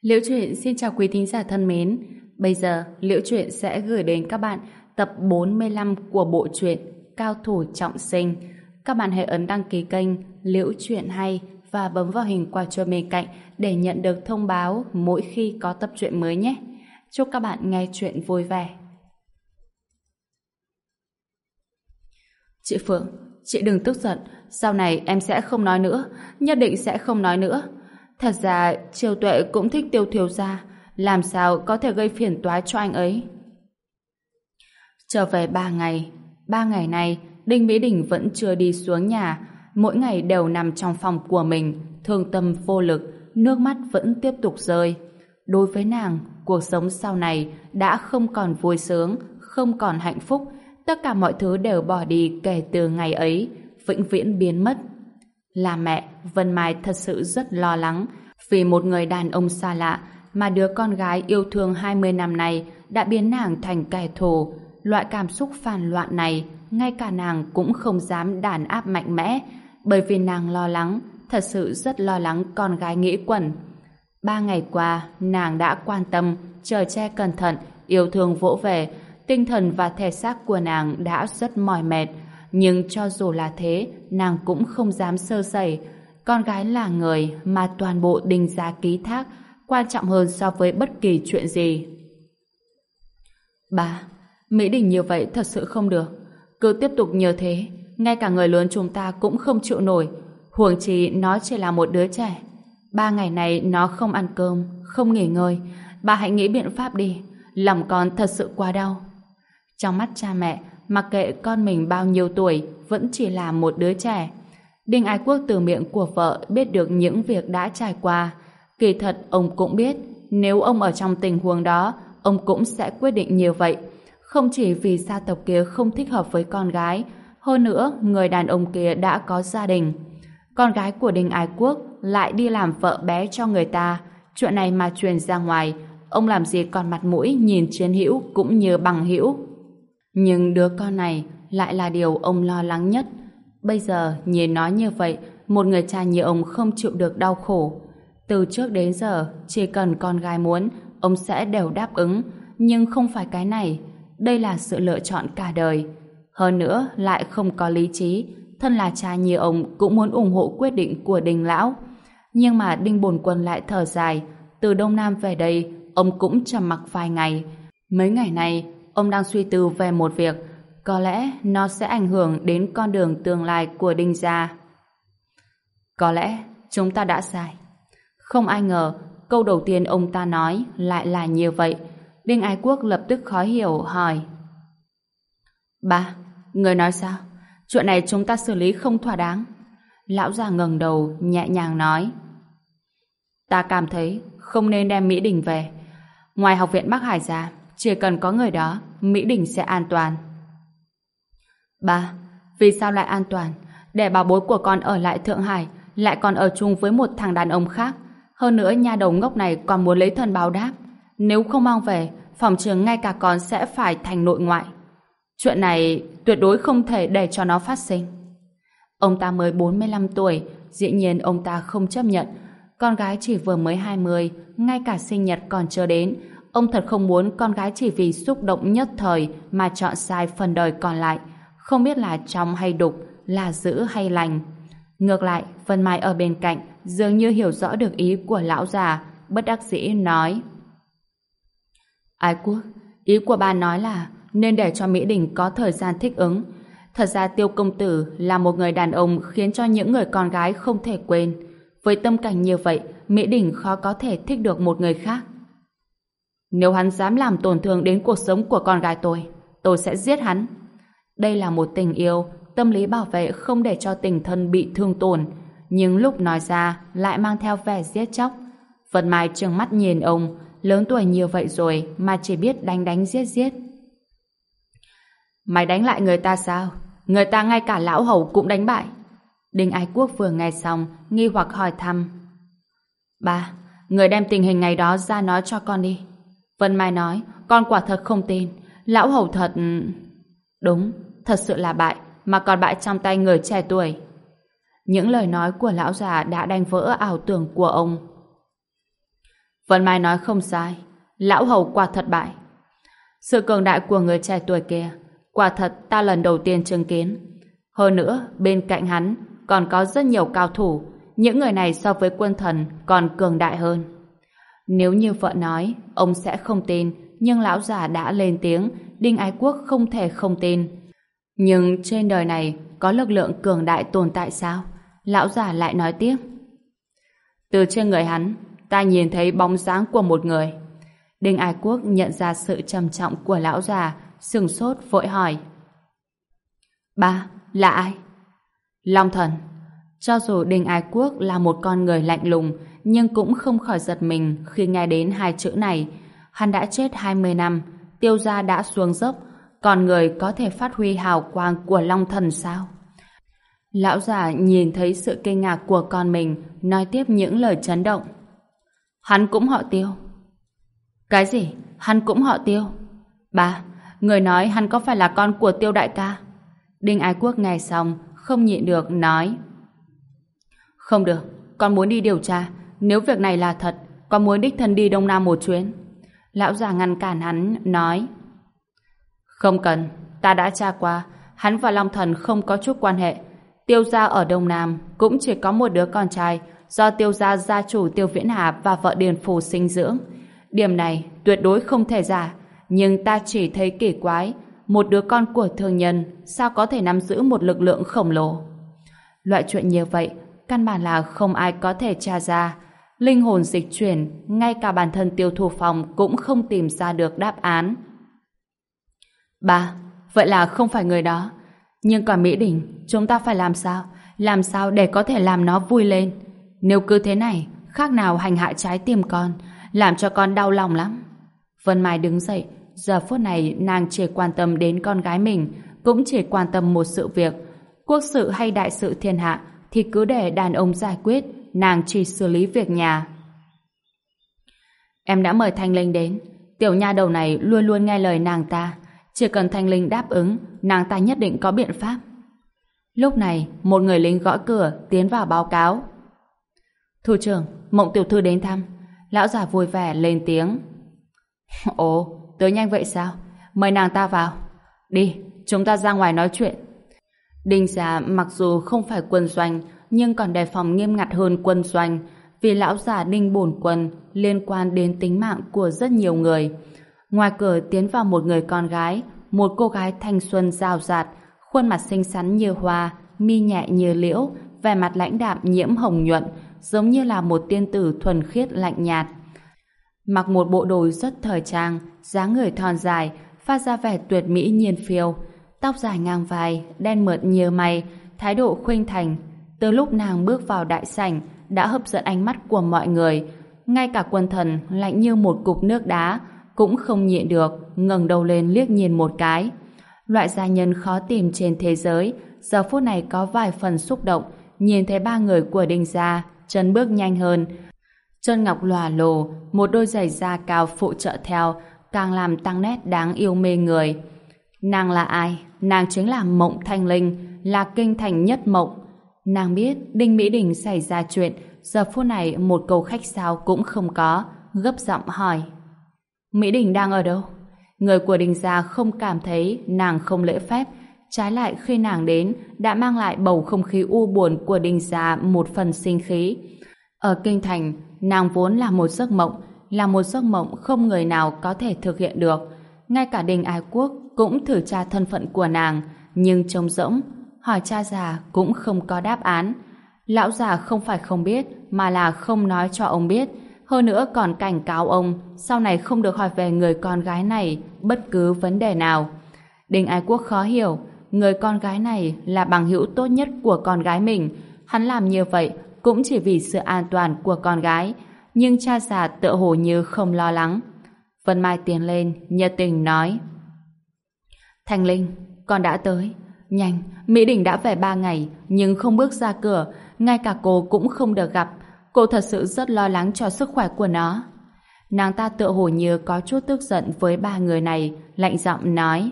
Liễu Chuyện xin chào quý thính giả thân mến. Bây giờ, Liễu Chuyện sẽ gửi đến các bạn tập 45 của bộ truyện Cao thủ trọng sinh. Các bạn hãy ấn đăng ký kênh Liễu Chuyện Hay và bấm vào hình quả chuông bên cạnh để nhận được thông báo mỗi khi có tập truyện mới nhé. Chúc các bạn nghe chuyện vui vẻ. Chị Phượng, chị đừng tức giận. Sau này em sẽ không nói nữa, nhất định sẽ không nói nữa. Thật ra Triều Tuệ cũng thích Tiêu thiếu gia, làm sao có thể gây phiền toái cho anh ấy. Trở về 3 ngày này Đinh Mỹ Đình vẫn chưa đi xuống nhà, mỗi ngày đều nằm trong phòng của mình, thương tâm vô lực, nước mắt vẫn tiếp tục rơi. Đối với nàng, cuộc sống sau này đã không còn vui sướng, không còn hạnh phúc, tất cả mọi thứ đều bỏ đi kể từ ngày ấy, vĩnh viễn biến mất. Là mẹ, Vân Mai thật sự rất lo lắng, vì một người đàn ông xa lạ mà đứa con gái yêu thương 20 năm nay đã biến nàng thành kẻ thù. Loại cảm xúc phản loạn này, ngay cả nàng cũng không dám đàn áp mạnh mẽ, bởi vì nàng lo lắng, thật sự rất lo lắng con gái nghĩ quẩn. 3 ngày qua, nàng đã quan tâm, chở che cẩn thận, yêu thương vỗ về, tinh thần và thể xác của nàng đã rất mỏi mệt. Nhưng cho dù là thế, nàng cũng không dám sơ sẩy. Con gái là người mà toàn bộ Đinh gia ký thác, quan trọng hơn so với bất kỳ chuyện gì. Ba, Mỹ Đình như vậy thật sự không được. Cứ tiếp tục như thế, ngay cả người lớn chúng ta cũng không chịu nổi. Huống chi nó chỉ là một đứa trẻ. 3 ngày này nó không ăn cơm, không nghỉ ngơi. Bà hãy nghĩ biện pháp đi. Lòng con thật sự quá đau. Trong mắt cha mẹ, mặc kệ con mình bao nhiêu tuổi, vẫn chỉ là một đứa trẻ. Đinh Ái Quốc từ miệng của vợ biết được những việc đã trải qua. Kỳ thật ông cũng biết, nếu ông ở trong tình huống đó, ông cũng sẽ quyết định như vậy. Không chỉ vì gia tộc kia không thích hợp với con gái, hơn nữa người đàn ông kia đã có gia đình. Con gái của Đinh Ái Quốc lại đi làm vợ bé cho người ta. Chuyện này mà truyền ra ngoài, ông làm gì còn mặt mũi nhìn chiến hữu cũng như bằng hữu. Nhưng đứa con này lại là điều ông lo lắng nhất. Bây giờ nhìn nó như vậy, một người cha như ông không chịu được đau khổ. Từ trước đến giờ, chỉ cần con gái muốn, ông sẽ đều đáp ứng. Nhưng không phải cái này. Đây là sự lựa chọn cả đời. Hơn nữa lại không có lý trí. Thân là cha như ông cũng muốn ủng hộ quyết định của Đinh lão. Nhưng mà Đinh Bổn Quân lại thở dài. Từ Đông Nam về đây, ông cũng trầm mặc vài ngày. Mấy ngày này, ông đang suy tư về một việc, có lẽ nó sẽ ảnh hưởng đến con đường tương lai của Đinh gia. Có lẽ chúng ta đã sai. Không ai ngờ, câu đầu tiên ông ta nói lại là như vậy. Đinh Ái Quốc lập tức khó hiểu hỏi: Ba, người nói sao? Chuyện này chúng ta xử lý không thỏa đáng. Lão già ngẩng đầu nhẹ nhàng nói: Ta cảm thấy không nên đem Mỹ Đình về. Ngoài học viện Bắc Hải ra, chỉ cần có người đó, Mỹ Đình sẽ an toàn. Ba, vì sao lại an toàn? Để bảo bối của con ở lại Thượng Hải, lại còn ở chung với một thằng đàn ông khác. Hơn nữa nha đầu ngốc này còn muốn lấy thân báo đáp. Nếu không mang về, phòng trường ngay cả con sẽ phải thành nội ngoại. Chuyện này tuyệt đối không thể để cho nó phát sinh. Ông ta mới 45 tuổi, dĩ nhiên ông ta không chấp nhận. Con gái chỉ vừa mới 20, ngay cả sinh nhật còn chưa đến. Ông thật không muốn con gái chỉ vì xúc động nhất thời mà chọn sai phần đời còn lại. Không biết là trong hay đục, là dữ hay lành. Ngược lại, Vân Mai ở bên cạnh dường như hiểu rõ được ý của lão già, bất đắc dĩ nói: Ái Quốc, ý của bà nói là nên để cho Mỹ Đình có thời gian thích ứng. Thật ra Tiêu công tử là một người đàn ông khiến cho những người con gái không thể quên. Với tâm cảnh như vậy, Mỹ Đình khó có thể thích được một người khác. Nếu hắn dám làm tổn thương đến cuộc sống của con gái tôi sẽ giết hắn. Đây là một tình yêu, tâm lý bảo vệ không để cho tình thân bị thương tổn, nhưng lúc nói ra lại mang theo vẻ giết chóc. Vân Mai trừng mắt nhìn ông, lớn tuổi như vậy rồi mà chỉ biết đánh giết giết. Mày đánh lại người ta sao? Người ta ngay cả lão hầu cũng đánh bại. Đinh Ái Quốc vừa nghe xong, nghi hoặc hỏi thăm: Ba, người đem tình hình ngày đó ra nói cho con đi. Vân Mai nói: Con quả thật không tin. Lão hầu thật... Đúng, thật sự là bại, mà còn bại trong tay người trẻ tuổi. Những lời nói của lão già đã đánh vỡ ảo tưởng của ông. Vân Mai nói không sai. Lão hầu quả thật bại. Sự cường đại của người trẻ tuổi kia, quả thật ta lần đầu tiên chứng kiến. Hơn nữa, bên cạnh hắn còn có rất nhiều cao thủ. Những người này so với quân thần còn cường đại hơn. Nếu như vợ nói, ông sẽ không tin, nhưng lão già đã lên tiếng, Đinh Ái Quốc không thể không tin. Nhưng trên đời này có lực lượng cường đại tồn tại sao? Lão già lại nói tiếp. Từ trên người hắn, ta nhìn thấy bóng dáng của một người. Đinh Ái Quốc nhận ra sự trầm trọng của lão già, sửng sốt vội hỏi. Ba, là ai? Long Thần. Cho dù Đinh Ái Quốc là một con người lạnh lùng, nhưng cũng không khỏi giật mình khi nghe đến hai chữ này. Hắn đã chết 20 năm, Tiêu gia đã xuống dốc, còn người có thể phát huy hào quang của Long Thần sao? Lão già nhìn thấy sự kinh ngạc của con mình, nói tiếp những lời chấn động. Hắn cũng họ Tiêu. Cái gì? Hắn cũng họ Tiêu? Ba, người nói hắn có phải là con của Tiêu đại ca? Đinh Ái Quốc nghe xong, không nhịn được nói. Không được, con muốn đi điều tra. Nếu việc này là thật, con muốn đích thân đi Đông Nam một chuyến. Lão già ngăn cản hắn, nói. Không cần, ta đã tra qua, hắn và Long Thần không có chút quan hệ. Tiêu gia ở Đông Nam cũng chỉ có một đứa con trai do Tiêu gia gia chủ Tiêu Viễn Hà và vợ Điền Phù sinh dưỡng. Điểm này tuyệt đối không thể giả, nhưng ta chỉ thấy kỳ quái, một đứa con của thương nhân sao có thể nắm giữ một lực lượng khổng lồ. Loại chuyện như vậy căn bản là không ai có thể tra ra. Linh hồn dịch chuyển, ngay cả bản thân Tiêu Thu Phong cũng không tìm ra được đáp án. Ba, vậy là không phải người đó. Nhưng còn Mỹ Đình, chúng ta phải làm sao? Làm sao để có thể làm nó vui lên? Nếu cứ thế này, khác nào hành hạ trái tim con, làm cho con đau lòng lắm. Vân Mai đứng dậy, giờ phút này nàng chỉ quan tâm đến con gái mình, cũng chỉ quan tâm một sự việc. Quốc sự hay đại sự thiên hạ thì cứ để đàn ông giải quyết, nàng chỉ xử lý việc nhà. Em đã mời Thanh Linh đến. Tiểu nha đầu này luôn luôn nghe lời nàng ta. Chỉ cần Thanh Linh đáp ứng, nàng ta nhất định có biện pháp. Lúc này, một người lính gõ cửa tiến vào báo cáo. Thủ trưởng, Mộng tiểu thư đến thăm. Lão già vui vẻ lên tiếng. Ồ, tới nhanh vậy sao? Mời nàng ta vào. Đi, chúng ta ra ngoài nói chuyện. Đinh gia mặc dù không phải quân doanh, nhưng còn đề phòng nghiêm ngặt hơn quân doanh, vì lão già Đinh bổn quân liên quan đến tính mạng của rất nhiều người. Ngoài cửa tiến vào một người con gái, một cô gái thanh xuân rào rạt, khuôn mặt xinh xắn như hoa, mi nhẹ như liễu, vẻ mặt lãnh đạm nhiễm hồng nhuận, giống như là một tiên tử thuần khiết lạnh nhạt. Mặc một bộ đồ rất thời trang, dáng người thon dài, phát ra vẻ tuyệt mỹ nhiên phiêu, tóc dài ngang vai, đen mượt như mây, thái độ khuynh thành. Từ lúc nàng bước vào đại sảnh đã hấp dẫn ánh mắt của mọi người, ngay cả quân thần lạnh như một cục nước đá cũng không nhịn được ngẩng đầu lên liếc nhìn một cái. Loại gia nhân khó tìm trên thế giới giờ phút này có vài phần xúc động, nhìn thấy ba người của Đinh gia chân bước nhanh hơn, chân ngọc lòa lồ, một đôi giày da cao phụ trợ theo, càng làm tăng nét đáng yêu mê người. Nàng là ai? Nàng chính là Mộng Thanh Linh, là kinh thành nhất mộng. Nàng biết Đinh Mỹ Đình xảy ra chuyện, giờ phút này một câu khách sáo cũng không có, gấp giọng hỏi. Mỹ Đình đang ở đâu? Người của Đinh gia không cảm thấy nàng không lễ phép, trái lại khi nàng đến đã mang lại bầu không khí u buồn của Đinh gia một phần sinh khí. Ở kinh thành, nàng vốn là một giấc mộng, là một giấc mộng không người nào có thể thực hiện được. Ngay cả Đinh Ái Quốc cũng thử tra thân phận của nàng, nhưng trống rỗng, hỏi cha già cũng không có đáp án. Lão già không phải không biết, mà là không nói cho ông biết. Hơn nữa còn cảnh cáo ông sau này không được hỏi về người con gái này bất cứ vấn đề nào. Đinh Ái Quốc khó hiểu, người con gái này là bằng hữu tốt nhất của con gái mình. Hắn làm như vậy cũng chỉ vì sự an toàn của con gái, nhưng cha già tựa hồ như không lo lắng. Vân Mai tiến lên, nhiệt tình nói. Thanh Linh, con đã tới. Nhanh, Mỹ Đình đã về 3 ngày, nhưng không bước ra cửa, ngay cả cô cũng không được gặp. Cô thật sự rất lo lắng cho sức khỏe của nó. Nàng ta tựa hồ như có chút tức giận với ba người này, lạnh giọng nói.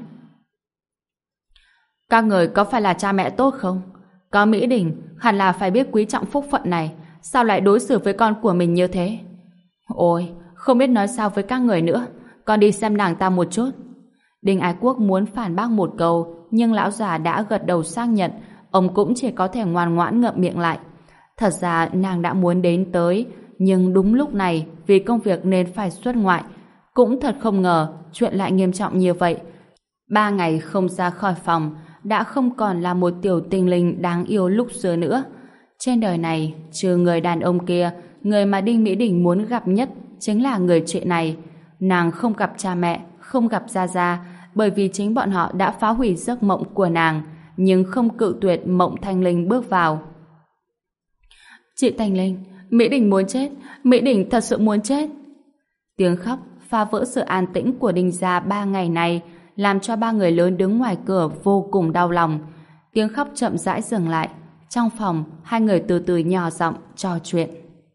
Các người có phải là cha mẹ tốt không? Có Mỹ Đình, hẳn là phải biết quý trọng phúc phận này, sao lại đối xử với con của mình như thế? Ôi, không biết nói sao với các người nữa. Con đi xem nàng ta một chút. Đinh Ái Quốc muốn phản bác một câu, nhưng lão già đã gật đầu xác nhận, ông cũng chỉ có thể ngoan ngoãn ngậm miệng lại. Thật ra nàng đã muốn đến tới, nhưng đúng lúc này vì công việc nên phải xuất ngoại. Cũng thật không ngờ chuyện lại nghiêm trọng như vậy. 3 ngày không ra khỏi phòng, đã không còn là một tiểu tinh linh đáng yêu lúc xưa nữa. Trên đời này, trừ người đàn ông kia, người mà Đinh Mỹ Đình muốn gặp nhất chính là người chị này. Nàng không gặp cha mẹ, không gặp Gia Gia, bởi vì chính bọn họ đã phá hủy giấc mộng của nàng, nhưng không cự tuyệt Mộng Thanh Linh bước vào. Chị Thanh Linh, Mỹ Đình muốn chết, Mỹ Đình thật sự muốn chết. Tiếng khóc phá vỡ sự an tĩnh của Đinh gia 3 ngày này, làm cho 3 người lớn đứng ngoài cửa vô cùng đau lòng. Tiếng khóc chậm rãi dừng lại. Trong phòng, 2 người từ từ nhỏ giọng trò chuyện.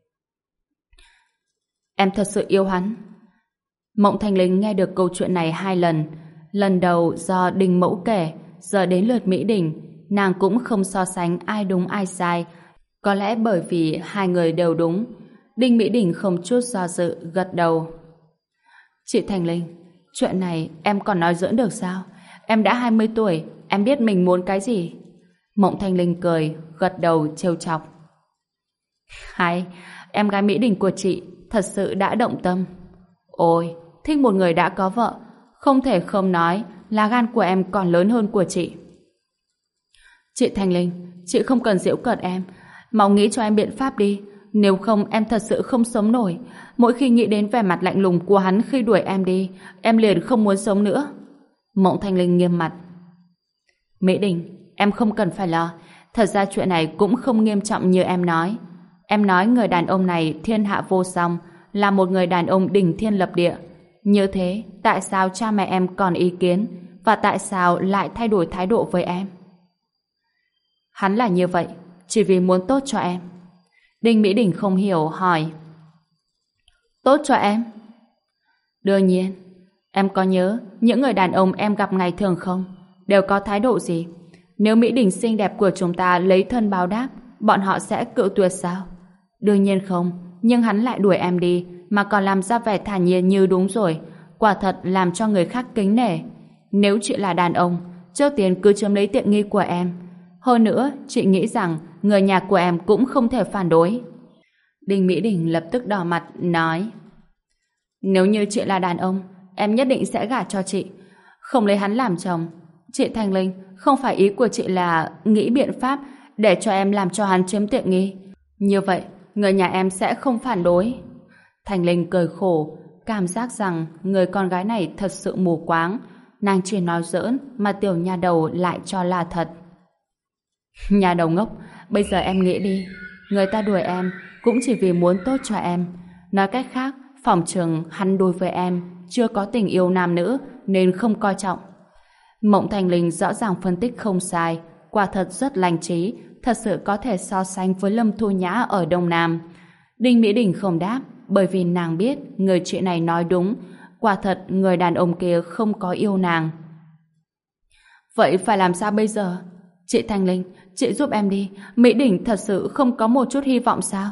Em thật sự yêu hắn. Mộng Thanh Linh nghe được câu chuyện này 2 lần. Lần đầu do Đinh Mẫu kể, giờ đến lượt Mỹ Đình, nàng cũng không so sánh ai đúng ai sai. Có lẽ bởi vì 2 người đều đúng. Đinh Mỹ Đình không chút do dự gật đầu. Chị Thanh Linh, chuyện này em còn nói giỡn được sao? Em đã 20 tuổi, em biết mình muốn cái gì. Mộng Thanh Linh cười, gật đầu trêu chọc. Hay, em gái Mỹ Đình của chị thật sự đã động tâm. Ôi, thích một người đã có vợ, không thể không nói là gan của em còn lớn hơn của chị. Chị Thanh Linh, chị không cần giễu cợt em, mau nghĩ cho em biện pháp đi, nếu không em thật sự không sống nổi. Mỗi khi nghĩ đến vẻ mặt lạnh lùng của hắn khi đuổi em đi, em liền không muốn sống nữa. Mộng Thanh Linh nghiêm mặt. Mỹ Đình, em không cần phải lo, thật ra chuyện này cũng không nghiêm trọng như em nói. Em nói người đàn ông này thiên hạ vô song, là một người đàn ông đỉnh thiên lập địa. Như thế, tại sao cha mẹ em còn ý kiến, và tại sao lại thay đổi thái độ với em? Hắn là như vậy, chỉ vì muốn tốt cho em. Đinh Mỹ Đình không hiểu, hỏi. Tốt cho em? Đương nhiên. Em có nhớ những người đàn ông em gặp ngày thường không? Đều có thái độ gì? Nếu Mỹ Đình xinh đẹp của chúng ta lấy thân báo đáp, bọn họ sẽ cự tuyệt sao? Đương nhiên không, nhưng hắn lại đuổi em đi, mà còn làm ra vẻ thản nhiên như đúng rồi. Quả thật làm cho người khác kính nể. Nếu chị là đàn ông, trước tiên cứ chiếm lấy tiện nghi của em. Hơn nữa, chị nghĩ rằng người nhà của em cũng không thể phản đối. Đinh Mỹ Đình lập tức đỏ mặt, nói. Nếu như chị là đàn ông, em nhất định sẽ gả cho chị, không lấy hắn làm chồng. Chị Thanh Linh, không phải ý của chị là nghĩ biện pháp để cho em làm cho hắn chiếm tiện nghi. Như vậy, người nhà em sẽ không phản đối. Thanh Linh cười khổ, cảm giác rằng người con gái này thật sự mù quáng. Nàng chỉ nói giỡn mà tiểu nha đầu lại cho là thật. Nhà đầu ngốc, bây giờ em nghĩ đi, người ta đuổi em cũng chỉ vì muốn tốt cho em. Nói cách khác, phỏng chừng hắn đối với em chưa có tình yêu nam nữ nên không coi trọng. Mộng Thanh Linh rõ ràng phân tích không sai, quả thật rất lành trí, thật sự có thể so sánh với Lâm Thu Nhã ở Đông Nam. Đinh Mỹ Đình không đáp, bởi vì nàng biết người chị này nói đúng, quả thật người đàn ông kia không có yêu nàng. Vậy phải làm sao bây giờ? Chị Thanh Linh, chị giúp em đi, Mỹ Đình thật sự không có một chút hy vọng sao?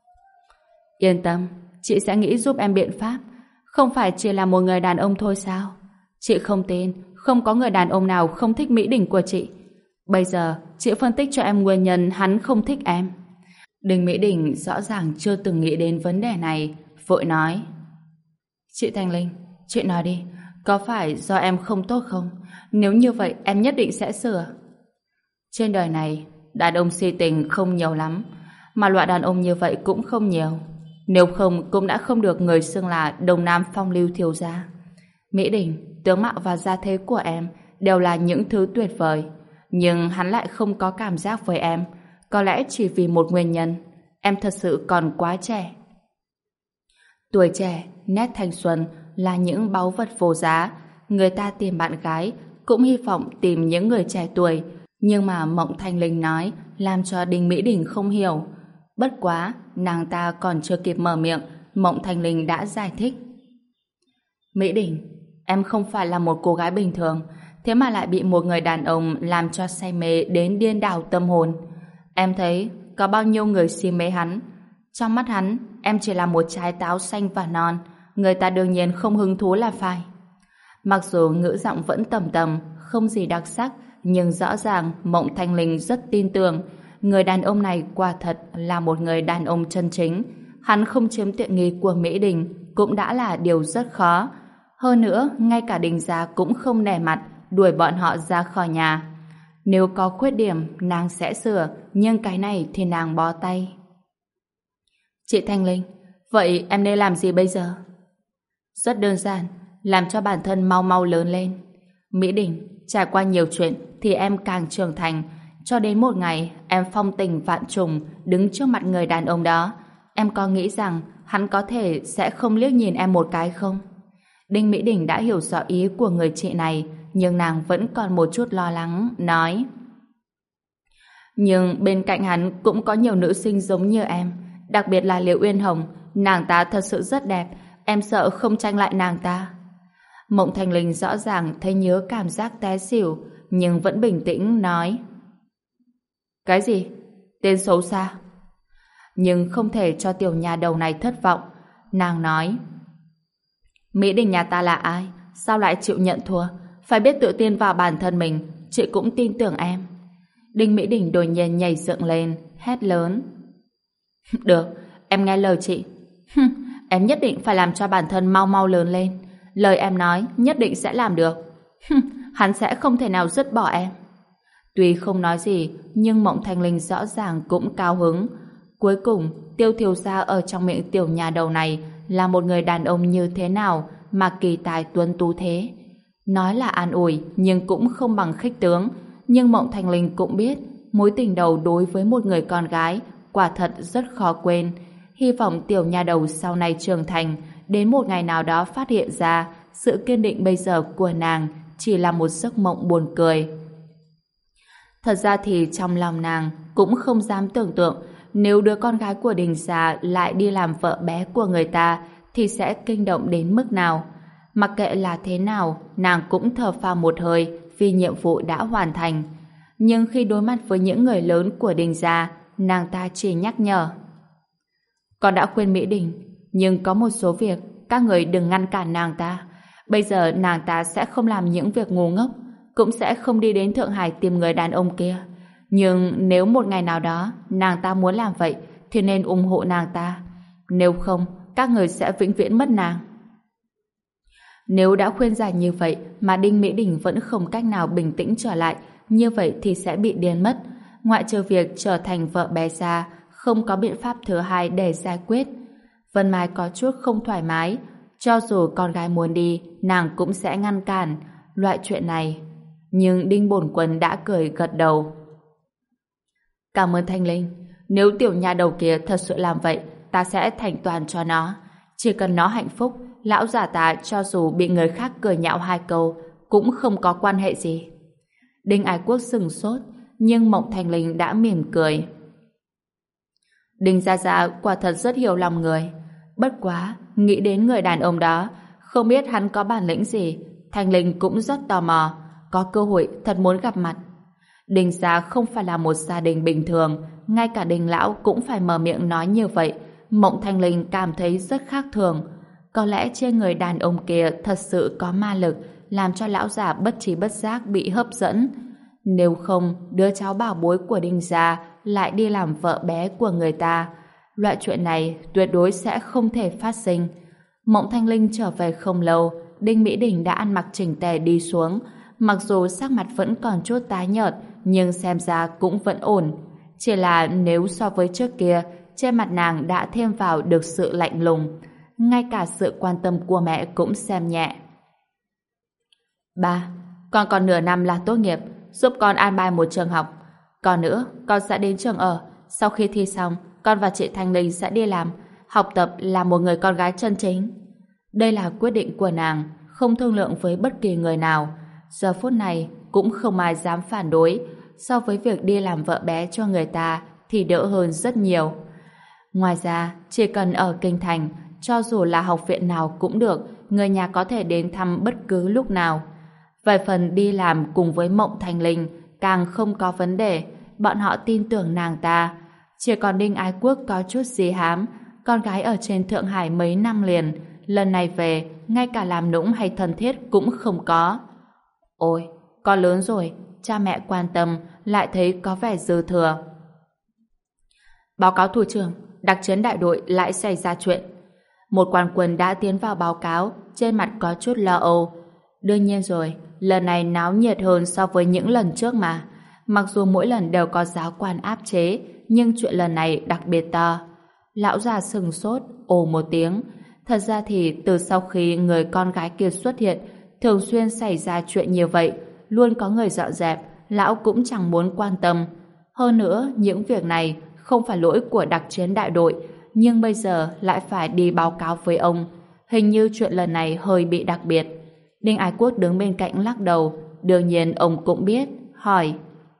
Yên tâm, chị sẽ nghĩ giúp em biện pháp. Không phải chỉ là một người đàn ông thôi sao? Chị không tin, không có người đàn ông nào không thích Mỹ Đình của chị. Bây giờ, chị phân tích cho em nguyên nhân hắn không thích em. Đinh Mỹ Đình rõ ràng chưa từng nghĩ đến vấn đề này, vội nói. Chị Thanh Linh, chị nói đi, có phải do em không tốt không? Nếu như vậy, em nhất định sẽ sửa. Trên đời này, đàn ông si tình không nhiều lắm, mà loại đàn ông như vậy cũng không nhiều. Nếu không, cũng đã không được người xưng là Đông Nam phong lưu thiếu gia. Mỹ Đình, tướng mạo và gia thế của em đều là những thứ tuyệt vời, nhưng hắn lại không có cảm giác với em, có lẽ chỉ vì một nguyên nhân, em thật sự còn quá trẻ. Tuổi trẻ, nét thanh xuân là những báu vật vô giá. Người ta tìm bạn gái cũng hy vọng tìm những người trẻ tuổi, nhưng mà Mộng Thanh Linh nói làm cho Đinh Mỹ Đình không hiểu. Bất quá, nàng ta còn chưa kịp mở miệng, Mộng Thanh Linh đã giải thích. Mỹ Đình, em không phải là một cô gái bình thường, thế mà lại bị một người đàn ông làm cho say mê đến điên đảo tâm hồn. Em thấy có bao nhiêu người si mê hắn. Trong mắt hắn, em chỉ là một trái táo xanh và non, người ta đương nhiên không hứng thú là phải. Mặc dù ngữ giọng vẫn tầm tầm, không gì đặc sắc, nhưng rõ ràng Mộng Thanh Linh rất tin tưởng người đàn ông này quả thật là một người đàn ông chân chính. Hắn không chiếm tiện nghi của Mỹ Đình cũng đã là điều rất khó. Hơn nữa, ngay cả Đình gia cũng không nể mặt đuổi bọn họ ra khỏi nhà. Nếu có khuyết điểm, nàng sẽ sửa, nhưng cái này thì nàng bó tay. Chị Thanh Linh, vậy em nên làm gì bây giờ? Rất đơn giản, làm cho bản thân mau mau lớn lên. Mỹ Đình, trải qua nhiều chuyện thì em càng trưởng thành, cho đến một ngày em phong tình vạn trùng đứng trước mặt người đàn ông đó. Em có nghĩ rằng hắn có thể sẽ không liếc nhìn em một cái không? Đinh Mỹ Đình đã hiểu rõ ý của người chị này, nhưng nàng vẫn còn một chút lo lắng, nói: nhưng bên cạnh hắn cũng có nhiều nữ sinh giống như em, đặc biệt là Liễu Uyên Hồng, nàng ta thật sự rất đẹp, em sợ không tranh lại nàng ta. Mộng Thanh Linh rõ ràng thấy nhớ cảm giác té xỉu, nhưng vẫn bình tĩnh nói: cái gì? Tên xấu xa? Nhưng không thể cho tiểu nhà đầu này thất vọng. Nàng nói: Mỹ Đình nhà ta là ai? Sao lại chịu nhận thua? Phải biết tự tin vào bản thân mình, chị cũng tin tưởng em. Đinh Mỹ Đình đột nhiên nhảy dựng lên, hét lớn: được, em nghe lời chị. Em nhất định phải làm cho bản thân mau mau lớn lên. Lời em nói nhất định sẽ làm được. Hắn sẽ không thể nào dứt bỏ em. Tuy không nói gì, nhưng Mộng Thanh Linh rõ ràng cũng cao hứng. Cuối cùng, Tiêu thiếu gia ở trong miệng tiểu nhà đầu này là một người đàn ông như thế nào mà kỳ tài tuấn tú thế. Nói là an ủi, nhưng cũng không bằng khích tướng. Nhưng Mộng Thanh Linh cũng biết, mối tình đầu đối với một người con gái quả thật rất khó quên. Hy vọng tiểu nhà đầu sau này trưởng thành, đến một ngày nào đó phát hiện ra sự kiên định bây giờ của nàng chỉ là một giấc mộng buồn cười. Thật ra thì trong lòng nàng cũng không dám tưởng tượng nếu đứa con gái của Đình gia lại đi làm vợ bé của người ta thì sẽ kinh động đến mức nào. Mặc kệ là thế nào, nàng cũng thở phào một hơi vì nhiệm vụ đã hoàn thành. Nhưng khi đối mặt với những người lớn của Đình gia, nàng ta chỉ nhắc nhở: con đã khuyên Mỹ Đình, nhưng có một số việc các người đừng ngăn cản nàng ta. Bây giờ nàng ta sẽ không làm những việc ngu ngốc, cũng sẽ không đi đến Thượng Hải tìm người đàn ông kia. Nhưng nếu một ngày nào đó nàng ta muốn làm vậy thì nên ủng hộ nàng ta. Nếu không, các người sẽ vĩnh viễn mất nàng. Nếu đã khuyên giải như vậy mà Đinh Mỹ Đình vẫn không cách nào bình tĩnh trở lại, như vậy thì sẽ bị điên mất. Ngoại trừ việc trở thành vợ bé già, không có biện pháp thứ hai để giải quyết. Vân Mai có chút không thoải mái. Cho dù con gái muốn đi, nàng cũng sẽ ngăn cản loại chuyện này. Nhưng Đinh Bổn Quân đã cười gật đầu. Cảm ơn Thanh Linh. Nếu tiểu nhà đầu kia thật sự làm vậy, ta sẽ thành toàn cho nó. Chỉ cần nó hạnh phúc, lão già ta cho dù bị người khác cười nhạo hai câu cũng không có quan hệ gì. Đinh Ái Quốc sừng sốt, nhưng Mộng Thanh Linh đã mỉm cười. Đinh Gia Gia quả thật rất hiểu lòng người. Bất quá, nghĩ đến người đàn ông đó, không biết hắn có bản lĩnh gì, Thanh Linh cũng rất tò mò, có cơ hội thật muốn gặp mặt. Đinh gia không phải là một gia đình bình thường, ngay cả Đinh lão cũng phải mở miệng nói như vậy. Mộng Thanh Linh cảm thấy rất khác thường. Có lẽ trên người đàn ông kia thật sự có ma lực, làm cho lão già bất trí bất giác bị hấp dẫn. Nếu không, đứa cháu bảo bối của Đinh gia lại đi làm vợ bé của người ta. Loại chuyện này tuyệt đối sẽ không thể phát sinh. Mộng Thanh Linh trở về không lâu, Đinh Mỹ Đình đã ăn mặc chỉnh tề đi xuống. Mặc dù sắc mặt vẫn còn chút tái nhợt, nhưng xem ra cũng vẫn ổn. Chỉ là nếu so với trước kia, trên mặt nàng đã thêm vào được sự lạnh lùng. Ngay cả sự quan tâm của mẹ cũng xem nhẹ. Ba, con còn nửa năm là tốt nghiệp, giúp con an bài một trường học. Còn nữa, con sẽ đến trường ở. Sau khi thi xong, con và chị Thanh Linh sẽ đi làm, học tập là một người con gái chân chính. Đây là quyết định của nàng, không thương lượng với bất kỳ người nào. Giờ phút này cũng không ai dám phản đối. So với việc đi làm vợ bé cho người ta thì đỡ hơn rất nhiều. Ngoài ra, chỉ cần ở Kinh Thành, cho dù là học viện nào cũng được, người nhà có thể đến thăm bất cứ lúc nào. Về phần đi làm cùng với Mộng Thanh Linh, càng không có vấn đề, bọn họ tin tưởng nàng ta. Chỉ còn Đinh Ái Quốc có chút gì hám, con gái ở trên Thượng Hải mấy năm liền, lần này về, ngay cả làm nũng hay thân thiết cũng không có. Ôi, con lớn rồi, cha mẹ quan tâm, lại thấy có vẻ dư thừa. Báo cáo thủ trưởng, đặc chiến đại đội lại xảy ra chuyện. Một quan quân đã tiến vào báo cáo, trên mặt có chút lo âu. Đương nhiên rồi, lần này náo nhiệt hơn so với những lần trước mà. Mặc dù mỗi lần đều có giáo quan áp chế, nhưng chuyện lần này đặc biệt to. Lão già sừng sốt, ồ một tiếng. Thật ra thì từ sau khi người con gái kia xuất hiện, thường xuyên xảy ra chuyện như vậy, luôn có người dọn dẹp, lão cũng chẳng muốn quan tâm. Hơn nữa, những việc này không phải lỗi của đặc chiến đại đội, nhưng bây giờ lại phải đi báo cáo với ông. Hình như chuyện lần này hơi bị đặc biệt. Đinh Ái Quốc đứng bên cạnh lắc đầu, đương nhiên ông cũng biết, hỏi.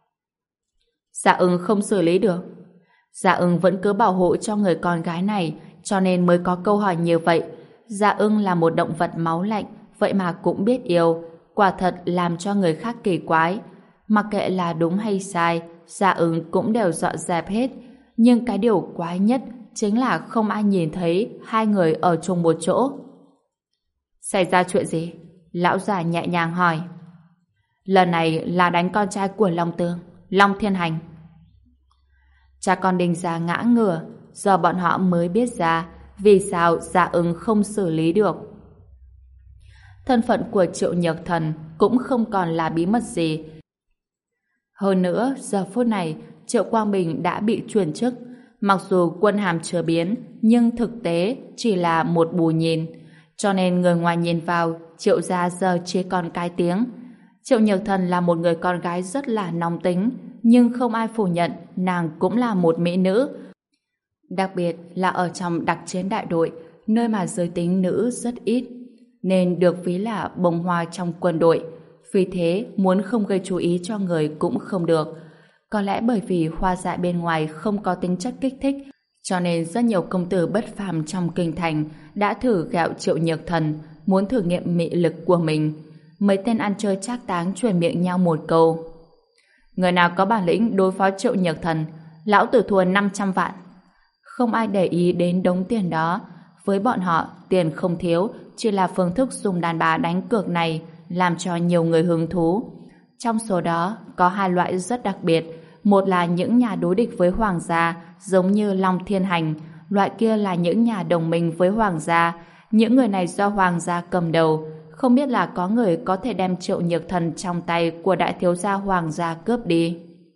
Dạ Ưng không xử lý được. Dạ Ưng vẫn cứ bảo hộ cho người con gái này, cho nên mới có câu hỏi như vậy. Dạ Ưng là một động vật máu lạnh, vậy mà cũng biết yêu, quả thật làm cho người khác kỳ quái. Mặc kệ là đúng hay sai, Dạ Ưng cũng đều dọn dẹp hết. Nhưng cái điều quái nhất chính là không ai nhìn thấy hai người ở chung một chỗ. Xảy ra chuyện gì? Lão già nhẹ nhàng hỏi. Lần này là đánh con trai của Long Tương, Long Thiên Hành. Cha con Đinh gia ngã ngửa, giờ bọn họ mới biết ra vì sao Dạ Ưng không xử lý được. Thân phận của Triệu Nhược Thần cũng không còn là bí mật gì. Hơn nữa, giờ phút này Triệu Quang Bình đã bị chuyển chức. Mặc dù quân hàm chưa biến, nhưng thực tế chỉ là một bù nhìn. Cho nên người ngoài nhìn vào, Triệu gia giờ chỉ còn cái tiếng. Triệu Nhược Thần là một người con gái rất là nóng tính, nhưng không ai phủ nhận nàng cũng là một mỹ nữ. Đặc biệt là ở trong đặc chiến đại đội, nơi mà giới tính nữ rất ít, nên được ví là bông hoa trong quân đội. Vì thế, muốn không gây chú ý cho người cũng không được. Có lẽ bởi vì hoa dại bên ngoài không có tính chất kích thích, cho nên rất nhiều công tử bất phàm trong kinh thành đã thử ghẹo Triệu Nhược Thần, muốn thử nghiệm mị lực của mình. Mấy tên ăn chơi trác táng truyền miệng nhau một câu. Người nào có bản lĩnh đối phó Triệu Nhược Thần, lão tử thua 500 vạn. Không ai để ý đến đống tiền đó. Với bọn họ, tiền không thiếu, chỉ là phương thức dùng đàn bà đánh cược này làm cho nhiều người hứng thú. Trong số đó, có hai loại rất đặc biệt. Một là những nhà đối địch với Hoàng gia, giống như Long Thiên Hành. Loại kia là những nhà đồng minh với Hoàng gia. Những người này do Hoàng gia cầm đầu. Không biết là có người có thể đem Triệu Nhược Thần trong tay của đại thiếu gia Hoàng gia cướp đi.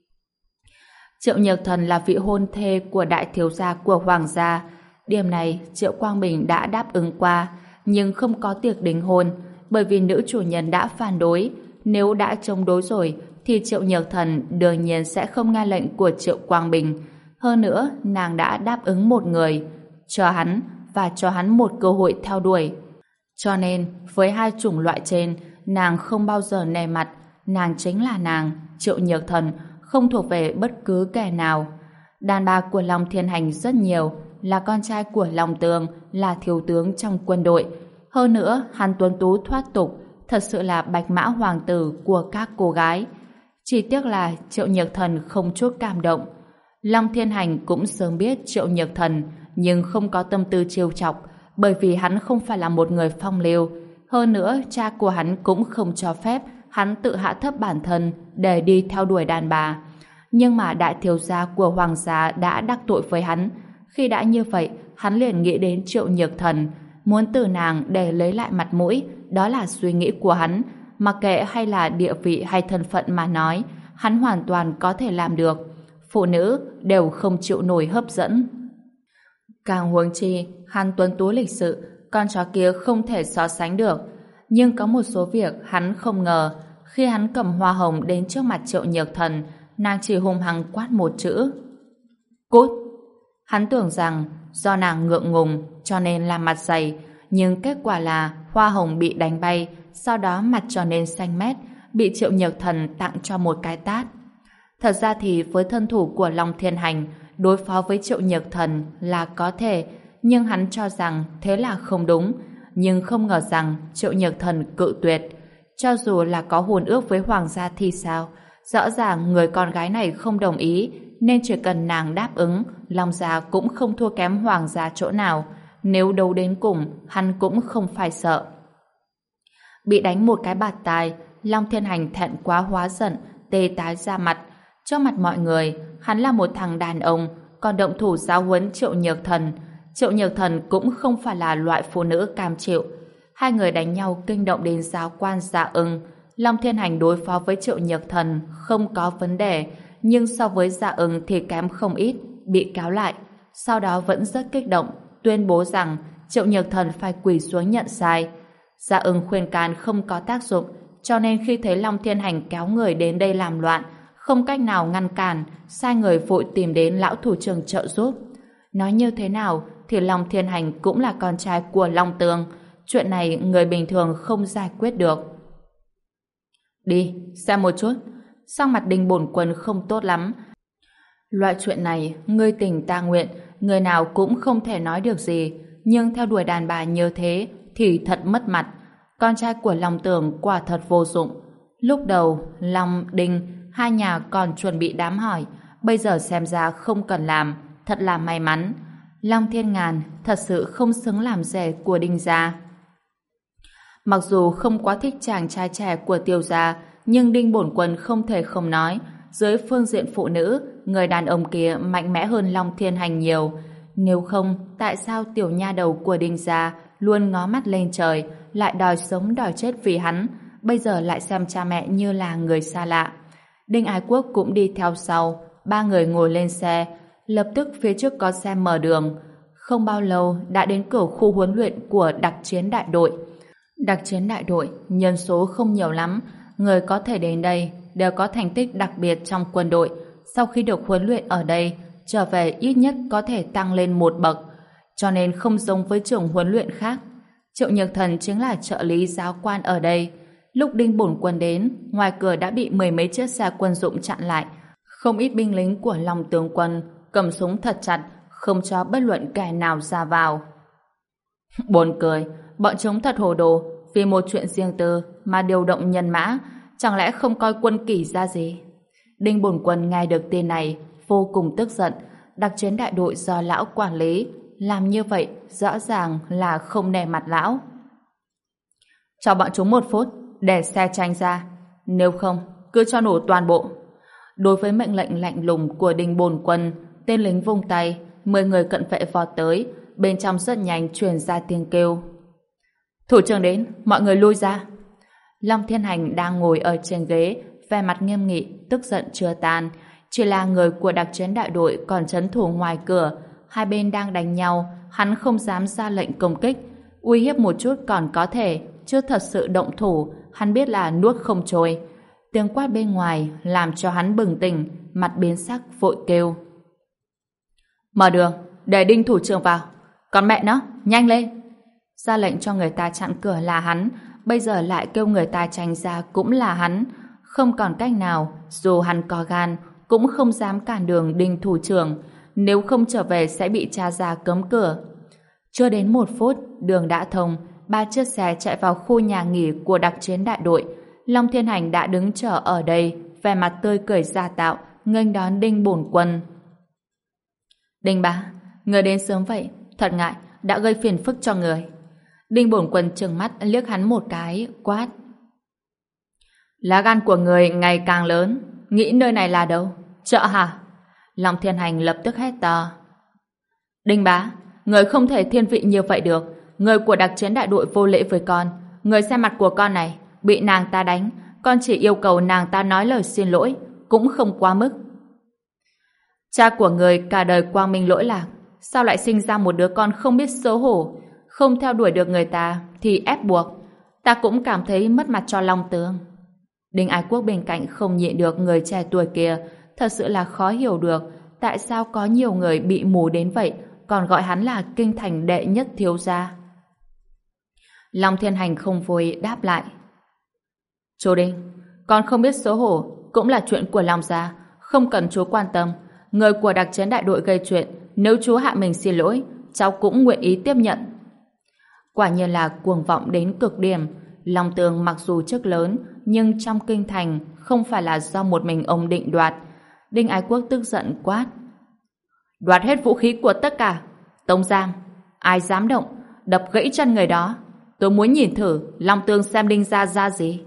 Triệu Nhược Thần là vị hôn thê của đại thiếu gia của Hoàng gia. Điểm này Triệu Quang Bình đã đáp ứng qua, nhưng không có tiệc đính hôn, bởi vì nữ chủ nhân đã phản đối. Nếu đã chống đối rồi, thì Triệu Nhược Thần đương nhiên sẽ không nghe lệnh của Triệu Quang Bình. Hơn nữa, nàng đã đáp ứng một người, cho hắn và cho hắn một cơ hội theo đuổi. Cho nên, với hai chủng loại trên, nàng không bao giờ nề mặt. Nàng chính là nàng, Triệu Nhược Thần, không thuộc về bất cứ kẻ nào. Đàn bà của Long Thiên Hành rất nhiều, là con trai của Long Tường, là thiếu tướng trong quân đội. Hơn nữa, hắn tuấn tú thoát tục, thật sự là bạch mã hoàng tử của các cô gái. Chỉ tiếc là Triệu Nhược Thần không chút cảm động. Long Thiên Hành cũng sớm biết Triệu Nhược Thần, nhưng không có tâm tư trêu chọc, bởi vì hắn không phải là một người phong lưu. Hơn nữa, cha của hắn cũng không cho phép hắn tự hạ thấp bản thân để đi theo đuổi đàn bà. Nhưng mà đại thiếu gia của Hoàng gia đã đắc tội với hắn. Khi đã như vậy, hắn liền nghĩ đến Triệu Nhược Thần, muốn từ nàng để lấy lại mặt mũi. Đó là suy nghĩ của hắn. Mặc kệ hay là địa vị hay thân phận mà nói, hắn hoàn toàn có thể làm được. Phụ nữ đều không chịu nổi hấp dẫn. Càng huống chi, hắn tuấn tú lịch sự, con chó kia không thể so sánh được. Nhưng có một số việc hắn không ngờ. Khi hắn cầm hoa hồng đến trước mặt Triệu Nhược Thần, nàng chỉ hung hăng quát một chữ: cút! Hắn tưởng rằng do nàng ngượng ngùng cho nên làm mặt dày, nhưng kết quả là hoa hồng bị đánh bay, sau đó mặt trở nên xanh mét, bị Triệu Nhược Thần tặng cho một cái tát. Thật ra thì với thân thủ của Long Thiên Hành, đối phó với Triệu Nhược Thần là có thể, nhưng hắn cho rằng thế là không đúng. Nhưng không ngờ rằng Triệu Nhược Thần cự tuyệt. Cho dù là có hôn ước với Hoàng gia thì sao? Rõ ràng người con gái này không đồng ý, nên chỉ cần nàng đáp ứng, Long gia cũng không thua kém Hoàng gia chỗ nào. nếu đấu đến cùng, hắn cũng không phải sợ. Bị đánh một cái bạt tai, Long Thiên Hành thẹn quá hóa giận, tê tái ra mặt. Trước mặt mọi người, hắn là một thằng đàn ông, còn động thủ giáo huấn Triệu Nhược Thần. Triệu Nhược Thần cũng không phải là loại phụ nữ cam chịu. Hai người đánh nhau kinh động đến giáo quan Dạ Ưng. Long Thiên Hành đối phó với Triệu Nhược Thần không có vấn đề, nhưng so với Dạ Ưng thì kém không ít, bị kéo lại. Sau đó vẫn rất kích động, tuyên bố rằng Triệu Nhược Thần phải quỳ xuống nhận sai. Dạ Ưng khuyên can không có tác dụng, cho nên khi thấy Long Thiên Hành kéo người đến đây làm loạn, không cách nào ngăn cản, sai người vội tìm đến lão thủ trưởng trợ giúp. Nói như thế nào thì Long Thiên Hành cũng là con trai của Long Tường, chuyện này người bình thường không giải quyết được. Đi, xem một chút. Sắc mặt Đinh Bổn Quân không tốt lắm. Loại chuyện này, ngươi tình ta nguyện, người nào cũng không thể nói được gì, nhưng theo đuổi đàn bà như thế thì thật mất mặt. Con trai của Long Tường quả thật vô dụng. Lúc đầu, Long, Đinh, hai nhà còn chuẩn bị đám hỏi, bây giờ xem ra không cần làm, thật là may mắn. Long Thiên Ngàn thật sự không xứng làm rể của Đinh gia. Mặc dù không quá thích chàng trai trẻ của Tiêu gia, nhưng Đinh Bổn Quân không thể không nói, dưới phương diện phụ nữ, người đàn ông kia mạnh mẽ hơn Long Thiên Hành nhiều. Nếu không, tại sao tiểu nha đầu của Đinh gia luôn ngó mắt lên trời, lại đòi sống đòi chết vì hắn, bây giờ lại xem cha mẹ như là người xa lạ. Đinh Ái Quốc cũng đi theo sau, ba người ngồi lên xe, lập tức phía trước có xe mở đường. Không bao lâu đã đến cửa khu huấn luyện của đặc chiến đại đội. Đặc chiến đại đội, nhân số không nhiều lắm, người có thể đến đây đều có thành tích đặc biệt trong quân đội. Sau khi được huấn luyện ở đây, trở về ít nhất có thể tăng lên một bậc, cho nên không giống với trường huấn luyện khác. Triệu Nhược Thần chính là trợ lý giáo quan ở đây. Lúc Đinh Bổn Quân đến, ngoài cửa đã bị mười mấy chiếc xe quân dụng chặn lại. Không ít binh lính của Long tướng quân cầm súng thật chặt, không cho bất luận kẻ nào ra vào. Buồn cười, bọn chúng thật hồ đồ, vì một chuyện riêng tư mà điều động nhân mã, chẳng lẽ không coi quân kỷ ra gì? Đinh Bổn Quân nghe được tin này, vô cùng tức giận. Đặc chiến đại đội do lão quản lý, làm như vậy rõ ràng là không nể mặt lão. Cho bọn chúng 1 phút để xe tranh ra, nếu không cứ cho nổ toàn bộ. Đối với mệnh lệnh lạnh lùng của Đinh Bổn Quân, tên lính vung tay, 10 người cận vệ vọt tới, bên trong rất nhanh truyền ra tiếng kêu. Thủ trưởng đến, mọi người lui ra. Long Thiên Hành đang ngồi ở trên ghế, vẻ mặt nghiêm nghị, tức giận chưa tan. Chỉ là người của đặc chiến đại đội còn trấn thủ ngoài cửa, hai bên đang đánh nhau, hắn không dám ra lệnh công kích. Uy hiếp một chút còn có thể, chứ thật sự động thủ, hắn biết là nuốt không trôi. Tiếng quát bên ngoài làm cho hắn bừng tỉnh, mặt biến sắc vội kêu. Mở đường, để Đinh thủ trưởng vào. Còn mẹ nó, nhanh lên. Ra lệnh cho người ta chặn cửa là hắn, bây giờ lại kêu người ta tránh ra cũng là hắn. Không còn cách nào, dù hắn có gan, cũng không dám cản đường Đinh thủ trưởng, nếu không trở về sẽ bị tra ra cấm cửa. Chưa đến 1 phút, đường đã thông, 3 chiếc xe chạy vào khu nhà nghỉ của đặc chiến đại đội. Long Thiên Hành đã đứng chờ ở đây, vẻ mặt tươi cười gia tạo, nghênh đón Đinh Bổn Quân. Đinh bá, người đến sớm vậy, thật ngại, đã gây phiền phức cho người. Đinh Bổn Quân trừng mắt liếc hắn một cái, quát. Lá gan của người ngày càng lớn, nghĩ nơi này là đâu? Chợ hả? Long Thiên Hành lập tức hét to. Đinh bá, người không thể thiên vị như vậy được. Người của đặc chiến đại đội vô lễ với con. Người xem mặt của con này, bị nàng ta đánh, con chỉ yêu cầu nàng ta nói lời xin lỗi, cũng không quá mức. Cha của người cả đời quang minh lỗi lạc, sao lại sinh ra một đứa con không biết xấu hổ, không theo đuổi được người ta thì ép buộc. Ta cũng cảm thấy mất mặt cho Long tướng. Đinh Ái Quốc bên cạnh không nhịn được người trẻ tuổi kia, thật sự là khó hiểu được tại sao có nhiều người bị mù đến vậy, còn gọi hắn là kinh thành đệ nhất thiếu gia. Long Thiên Hành không vui đáp lại. Chú Đinh, con không biết xấu hổ cũng là chuyện của Long gia, không cần chú quan tâm. Người của đặc chiến đại đội gây chuyện, nếu chú hạ mình xin lỗi, cháu cũng nguyện ý tiếp nhận. Quả nhiên là cuồng vọng đến cực điểm. Long Tường mặc dù chức lớn, nhưng trong kinh thành không phải là do một mình ông định đoạt. Đinh Ái Quốc tức giận quát. Đoạt hết vũ khí của tất cả. Tống Giang, Ai dám động, đập gãy chân người đó. Tôi muốn nhìn thử Long Tương xem Đinh gia ra gì.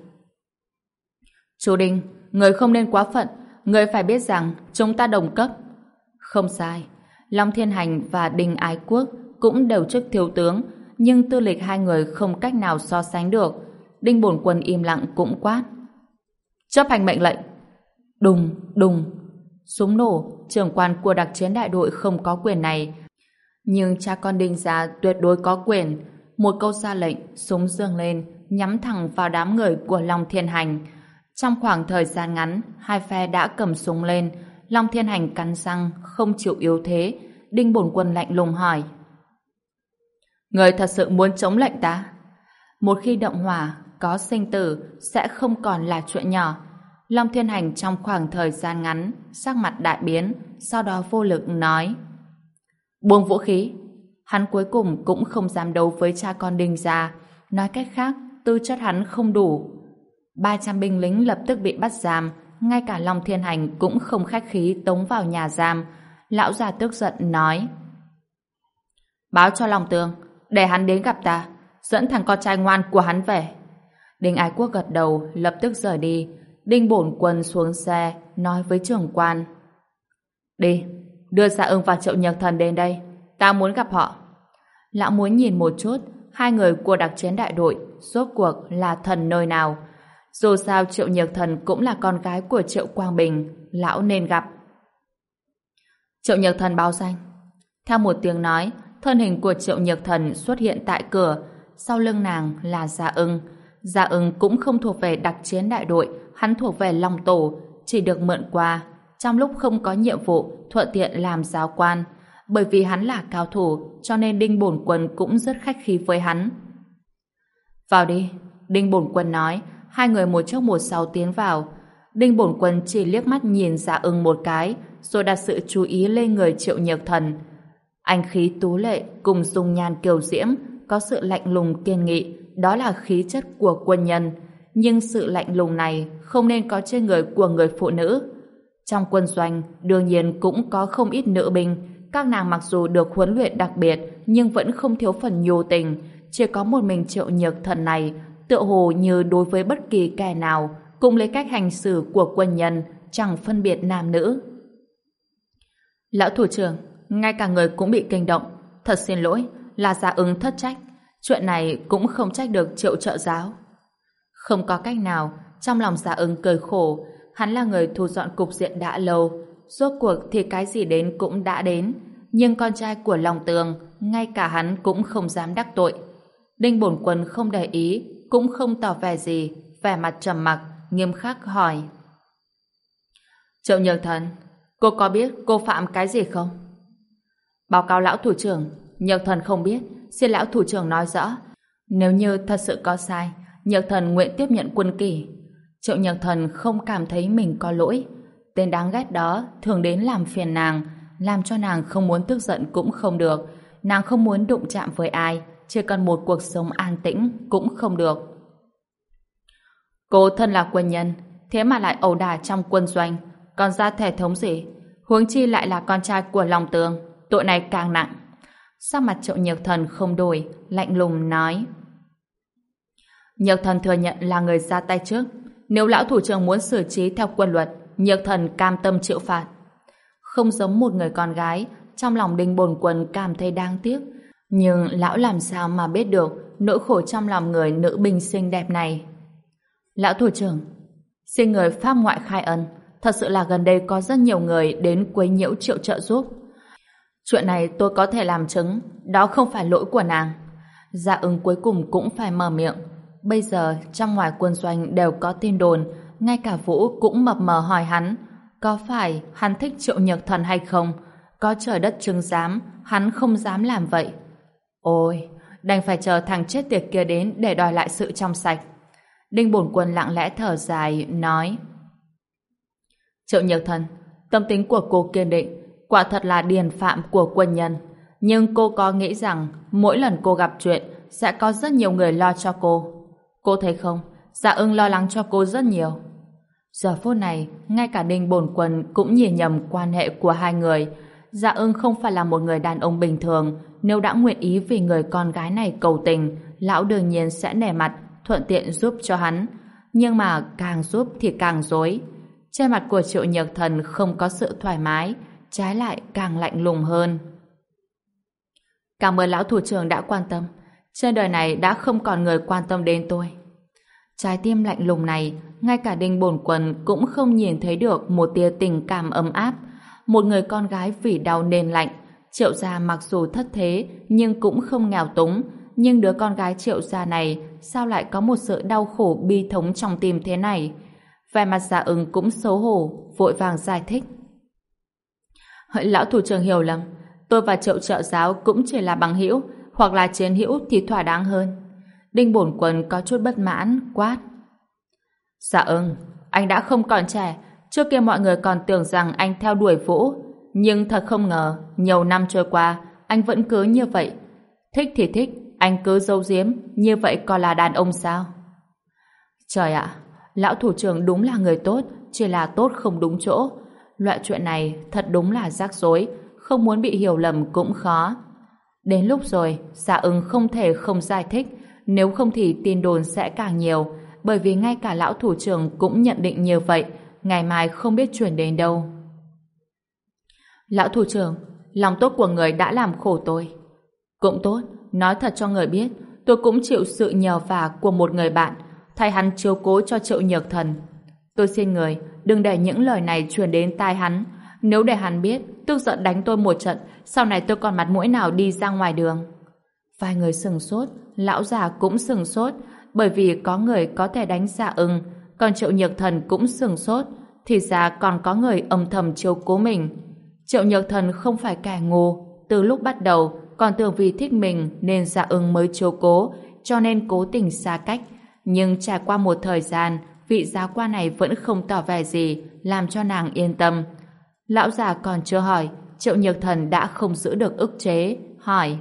Chú Đinh, người không nên quá phận. Người phải biết rằng chúng ta đồng cấp. Không sai. Long Thiên Hành và Đinh Ái Quốc cũng đều chức thiếu tướng, nhưng tư lịch hai người không cách nào so sánh được. Đinh Bổn Quân im lặng cũng quát: chấp hành mệnh lệnh. Đùng, đùng. Súng nổ. Trưởng quan của đặc chiến đại đội không có quyền này, nhưng cha con Đinh gia tuyệt đối có quyền. Một câu ra lệnh, súng giương lên, nhắm thẳng vào đám người của Long Thiên Hành. Trong khoảng thời gian ngắn, hai phe đã cầm súng lên. Long Thiên Hành cắn răng, không chịu yếu thế. Đinh Bổn Quân lạnh lùng hỏi: người thật sự muốn chống lệnh ta? Một khi động hỏa, có sinh tử, sẽ không còn là chuyện nhỏ. Long Thiên Hành trong khoảng thời gian ngắn, sắc mặt đại biến, sau đó vô lực nói: buông vũ khí. Hắn cuối cùng cũng không dám đấu với cha con Đinh gia. Nói cách khác, tư chất hắn không đủ. 300 binh lính lập tức bị bắt giam, ngay cả Long Thiên Hành cũng không khách khí tống vào nhà giam. Lão già tức giận nói: báo cho Long Tương, để hắn đến gặp ta, dẫn thằng con trai ngoan của hắn về. Đinh Ái Quốc gật đầu, lập tức rời đi. Đinh Bổn Quân xuống xe, nói với trưởng quan: đi, đưa Dạ Ưng và Triệu Nhược Thần đến đây, ta muốn gặp họ. Lão muốn nhìn một chút hai người của đặc chiến đại đội rốt cuộc là thần nơi nào. Dù sao Triệu Nhược Thần cũng là con gái của Triệu Quang Bình, lão nên gặp. Triệu Nhược Thần báo danh. Theo một tiếng nói, thân hình của Triệu Nhược Thần xuất hiện tại cửa, sau lưng nàng là Dạ Ưng. Dạ Ưng cũng không thuộc về đặc chiến đại đội, hắn thuộc về Long Tổ, chỉ được mượn qua. Trong lúc không có nhiệm vụ, thuận tiện làm giáo quan. Bởi vì hắn là cao thủ, cho nên Đinh Bổn Quân cũng rất khách khí với hắn. Vào đi, Đinh Bổn Quân nói. Hai người một trước một sau tiến vào. Đinh Bổn Quân chỉ liếc mắt nhìn Dạ Ưng một cái, rồi đặt sự chú ý lên người Triệu Nhược Thần. Anh khí tú lệ cùng dung nhan kiều diễm, có sự lạnh lùng kiên nghị, đó là khí chất của quân nhân. Nhưng sự lạnh lùng này không nên có trên người của người phụ nữ. Trong quân doanh, đương nhiên cũng có không ít nữ binh. Các nàng mặc dù được huấn luyện đặc biệt, nhưng vẫn không thiếu phần nhu tình. Chỉ có một mình Triệu Nhược Thần này, tựa hồ như đối với bất kỳ kẻ nào, cũng lấy cách hành xử của quân nhân, chẳng phân biệt nam nữ. Lão thủ trưởng, ngay cả người cũng bị kinh động. Thật xin lỗi, là Dạ Ưng thất trách. Chuyện này cũng không trách được Triệu trợ giáo. Không có cách nào, trong lòng Dạ Ưng cười khổ. Hắn là người thu dọn cục diện đã lâu, rốt cuộc thì cái gì đến cũng đã đến. Nhưng con trai của Long Tường, ngay cả hắn cũng không dám đắc tội. Đinh Bổn Quân không để ý, cũng không tỏ vẻ gì, vẻ mặt trầm mặc, nghiêm khắc hỏi: Triệu Nhược Thần, cô có biết cô phạm cái gì không? Báo cáo lão thủ trưởng, Nhược Thần không biết, xin lão thủ trưởng nói rõ. Nếu như thật sự có sai, Nhược Thần nguyện tiếp nhận quân kỷ. Triệu Nhược Thần không cảm thấy mình có lỗi. Tên đáng ghét đó thường đến làm phiền nàng, làm cho nàng không muốn tức giận cũng không được. Nàng không muốn đụng chạm với ai, chỉ cần một cuộc sống an tĩnh cũng không được. Cô thân là quân nhân, thế mà lại ẩu đả trong quân doanh, còn ra thể thống gì? Huống chi lại là con trai của Long Tường, tội này càng nặng. Sắc mặt Triệu Nhược Thần không đổi, lạnh lùng nói: Nhược Thần thừa nhận là người ra tay trước. Nếu lão thủ trưởng muốn xử trí theo quân luật, Nhược Thần cam tâm chịu phạt. Không giống một người con gái, trong lòng Đinh Bổn Quân cảm thấy đáng tiếc. Nhưng lão làm sao mà biết được nỗi khổ trong lòng người nữ binh xinh đẹp này. Lão thủ trưởng, xin người pháp ngoại khai ân. Thật sự là gần đây có rất nhiều người đến quấy nhiễu Triệu trợ giúp. Chuyện này tôi có thể làm chứng, đó không phải lỗi của nàng. Dạ Ưng cuối cùng cũng phải mở miệng. Bây giờ trong ngoài quân doanh đều có tin đồn, ngay cả Vũ cũng mập mờ hỏi hắn, có phải hắn thích Triệu Nhược Thần hay không? Có trời đất chứng giám, hắn không dám làm vậy. Ôi, đành phải chờ thằng chết tiệt kia đến để đòi lại sự trong sạch. Đinh Bổn Quân lặng lẽ thở dài, nói: Triệu Nhược Thần, tâm tính của cô kiên định, quả thật là điển phạm của quân nhân. Nhưng cô có nghĩ rằng mỗi lần cô gặp chuyện sẽ có rất nhiều người lo cho cô. Cô thấy không, Dạ Ưng lo lắng cho cô rất nhiều. Giờ phút này, ngay cả Đinh Bổn Quân cũng nhìn nhầm quan hệ của hai người. Dạ Ưng không phải là một người đàn ông bình thường. Nếu đã nguyện ý vì người con gái này cầu tình, lão đương nhiên sẽ nể mặt, thuận tiện giúp cho hắn. Nhưng mà càng giúp thì càng dối. Trên mặt của Triệu Nhược Thần không có sự thoải mái, trái lại càng lạnh lùng hơn. Cảm ơn lão thủ trưởng đã quan tâm. Trên đời này đã không còn người quan tâm đến tôi. Trái tim lạnh lùng này, ngay cả Đinh Bổn Quân cũng không nhìn thấy được một tia tình cảm ấm áp. Một người con gái vì đau nên lạnh. Triệu gia mặc dù thất thế nhưng cũng không nghèo túng. Nhưng đứa con gái Triệu gia này sao lại có một sự đau khổ bi thống trong tim thế này? Vẻ mặt Dạ Ưng cũng xấu hổ, vội vàng giải thích. Lão thủ trưởng hiểu lầm, tôi và Triệu trợ giáo cũng chỉ là bằng hữu, hoặc là chiến hữu thì thỏa đáng hơn. Đinh Bổn Quân có chút bất mãn, quát. Dạ Ưng, anh đã không còn trẻ, trước kia mọi người còn tưởng rằng anh theo đuổi Vũ, nhưng thật không ngờ, nhiều năm trôi qua, anh vẫn cứ như vậy. Thích thì thích, anh cứ giấu giếm, như vậy còn là đàn ông sao? Trời ạ, lão thủ trưởng đúng là người tốt, chỉ là tốt không đúng chỗ. Loại chuyện này thật đúng là rắc rối, không muốn bị hiểu lầm cũng khó. Đến lúc rồi, Dạ Ưng không thể không giải thích, nếu không thì tin đồn sẽ càng nhiều, bởi vì ngay cả lão thủ trưởng cũng nhận định như vậy, ngày mai không biết chuyển đến đâu. Lão thủ trưởng, lòng tốt của người đã làm khổ tôi. Cũng tốt, nói thật cho người biết, tôi cũng chịu sự nhờ vả của một người bạn, thay hắn chiếu cố cho Triệu Nhược Thần. Tôi xin người, đừng để những lời này truyền đến tai hắn. Nếu để hắn biết, tức giận đánh tôi một trận, sau này tôi còn mặt mũi nào đi ra ngoài đường. Vài người sừng sốt, lão già cũng sừng sốt, bởi vì có người có thể đánh Dạ Ưng, còn Triệu Nhược Thần cũng sừng sốt, thì ra còn có người âm thầm chiếu cố mình. Triệu Nhược Thần không phải kẻ ngu, từ lúc bắt đầu còn tưởng vì thích mình nên Dạ Ưng mới chiếu cố, cho nên cố tình xa cách. Nhưng trải qua một thời gian, vị giáo quan này vẫn không tỏ vẻ gì, làm cho nàng yên tâm. Lão già còn chưa hỏi, Triệu Nhược Thần đã không giữ được ức chế, hỏi.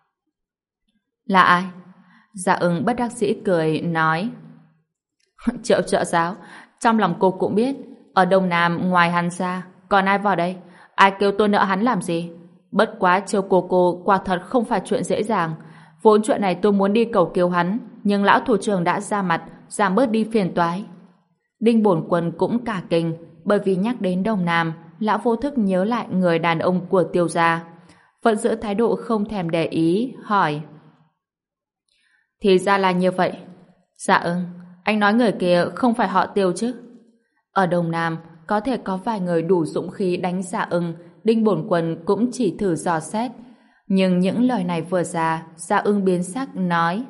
Là ai? Dạ Ưng bất đắc dĩ cười, nói. Triệu trợ giáo, trong lòng cô cũng biết, ở Đông Nam ngoài hắn ra, còn ai vào đây? Ai kêu tôi nợ hắn làm gì? Bất quá chiêu cô quả thật không phải chuyện dễ dàng. Vốn chuyện này tôi muốn đi cầu cứu hắn, nhưng lão thủ trưởng đã ra mặt, giảm bớt đi phiền toái. Đinh Bổn Quân cũng cả kinh, bởi vì nhắc đến Đông Nam, lão vô thức nhớ lại người đàn ông của Tiêu gia. Vẫn giữ thái độ không thèm để ý, hỏi. Thì ra là như vậy. Dạ ưng, anh nói người kia không phải họ Tiêu chứ? Ở Đông Nam, có thể có vài người đủ dũng khí đánh Dạ ưng, Đinh Bổn Quân cũng chỉ thử dò xét. Nhưng những lời này vừa ra, Dạ ưng biến sắc nói.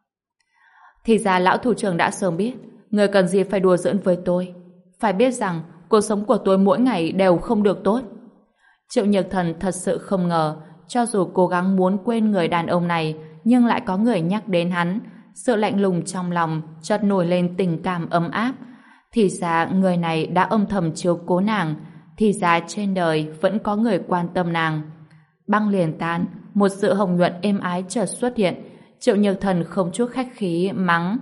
Thì ra lão thủ trưởng đã sớm biết, người cần gì phải đùa giỡn với tôi. Phải biết rằng, cuộc sống của tôi mỗi ngày đều không được tốt. Triệu Nhược Thần thật sự không ngờ, cho dù cố gắng muốn quên người đàn ông này, nhưng lại có người nhắc đến hắn. Sự lạnh lùng trong lòng chợt nổi lên tình cảm ấm áp. Thì ra người này đã âm thầm chiếu cố nàng. Thì ra trên đời vẫn có người quan tâm nàng. Băng liền tan, một sự hồng nhuận êm ái chợt xuất hiện. Triệu Nhược Thần không chút khách khí mắng.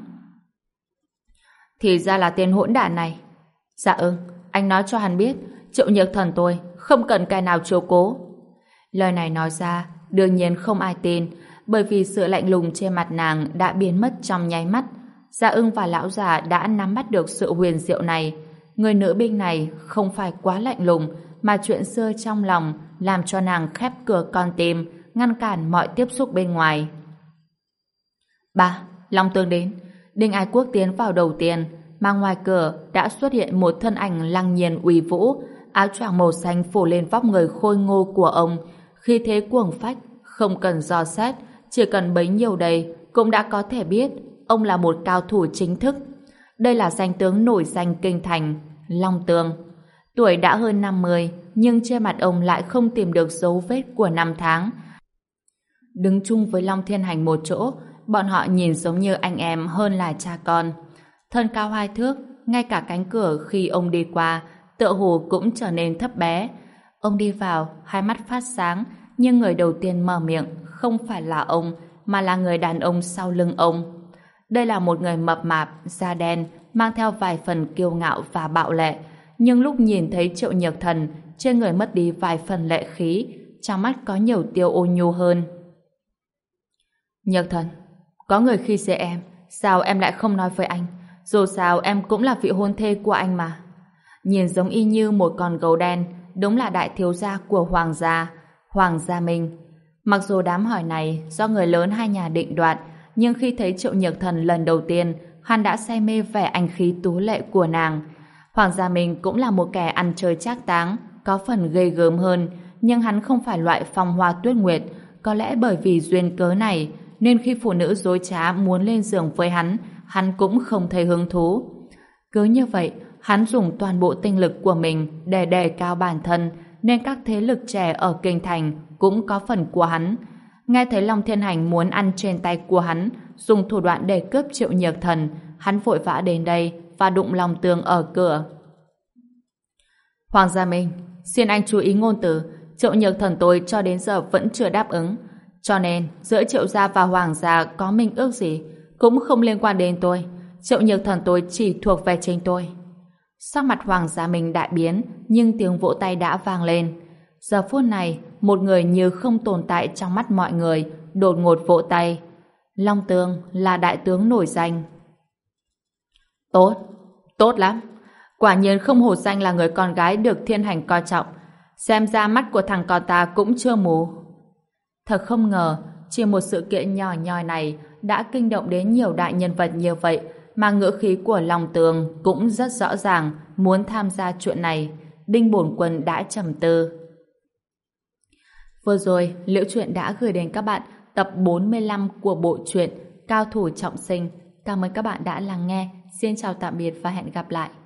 Thì ra là tên hỗn đản này. Dạ ưng, anh nói cho hắn biết, Triệu Nhược Thần tôi không cần cái nào chiếu cố. Lời này nói ra, đương nhiên không ai tin, bởi vì sự lạnh lùng trên mặt nàng đã biến mất trong nháy mắt. Dạ ưng và lão già đã nắm bắt được sự huyền diệu này. Người nữ binh này không phải quá lạnh lùng, mà chuyện xưa trong lòng làm cho nàng khép cửa con tim, ngăn cản mọi tiếp xúc bên ngoài. Long Tương đến. Đinh Ái Quốc tiến vào đầu tiên, mà ngoài cửa đã xuất hiện một thân ảnh lăng nhiên uy vũ, áo choàng màu xanh phủ lên vóc người khôi ngô của ông, khí thế cuồng phách, không cần dò xét, chỉ cần bấy nhiêu đây cũng đã có thể biết ông là một cao thủ chính thức. Đây là danh tướng nổi danh kinh thành, Long Tương. Tuổi đã hơn 50, nhưng trên mặt ông lại không tìm được dấu vết của năm tháng. Đứng chung với Long Thiên Hành một chỗ, bọn họ nhìn giống như anh em hơn là cha con. Thân cao 2 thước, ngay cả cánh cửa khi ông đi qua, tựa hồ cũng trở nên thấp bé. Ông đi vào, hai mắt phát sáng, nhưng người đầu tiên mở miệng không phải là ông, mà là người đàn ông sau lưng ông. Đây là một người mập mạp, da đen, mang theo vài phần kiêu ngạo và bạo lệ. Nhưng lúc nhìn thấy Triệu Nhược Thần, trên người mất đi vài phần lệ khí, trong mắt có nhiều tia ôn nhu hơn. Nhược Thần, có người khi dễ em, sao em lại không nói với anh? Dù sao em cũng là vị hôn thê của anh mà. Nhìn giống y như một con gấu đen, đúng là đại thiếu gia của Hoàng gia Minh. Mặc dù đám hỏi này do người lớn hai nhà định đoạt, nhưng khi thấy Triệu Nhược Thần lần đầu tiên, hắn đã say mê vẻ anh khí tú lệ của nàng. Hoàng gia Minh cũng là một kẻ ăn chơi trác táng, có phần ghê gớm hơn, nhưng hắn không phải loại phong hoa tuyết nguyệt. Có lẽ bởi vì duyên cớ này, nên khi phụ nữ dối trá muốn lên giường với hắn cũng không thấy hứng thú. Cứ như vậy, hắn dùng toàn bộ tinh lực của mình để đề cao bản thân, nên các thế lực trẻ ở kinh thành cũng có phần của hắn. Nghe thấy Long Thiên Hành muốn ăn trên tay của hắn, dùng thủ đoạn để cướp Triệu Nhược Thần, hắn vội vã đến đây và đụng Long Tường ở cửa. Hoàng gia Minh, xin anh chú ý ngôn từ, Triệu Nhược Thần tôi cho đến giờ vẫn chưa đáp ứng. Cho nên, giữa Triệu gia và Hoàng gia có minh ước gì, cũng không liên quan đến tôi. Triệu Nhược Thần tôi chỉ thuộc về chính tôi. Sắc mặt Hoàng gia Minh đại biến, nhưng tiếng vỗ tay đã vang lên. Giờ phút này, một người như không tồn tại trong mắt mọi người, đột ngột vỗ tay. Long Tường là đại tướng nổi danh. Tốt, tốt lắm. Quả nhiên không hổ danh là người con gái được thiên hành coi trọng. Xem ra mắt của thằng con ta cũng chưa mù. Thật không ngờ, chỉ một sự kiện nhỏ nhoi này đã kinh động đến nhiều đại nhân vật như vậy, mà ngữ khí của Long Tường cũng rất rõ ràng muốn tham gia chuyện này. Đinh Bổn Quân đã trầm tư. Vừa rồi, Liễu Chuyện đã gửi đến các bạn tập 45 của bộ truyện Cao thủ trọng sinh. Cảm ơn các bạn đã lắng nghe. Xin chào tạm biệt và hẹn gặp lại.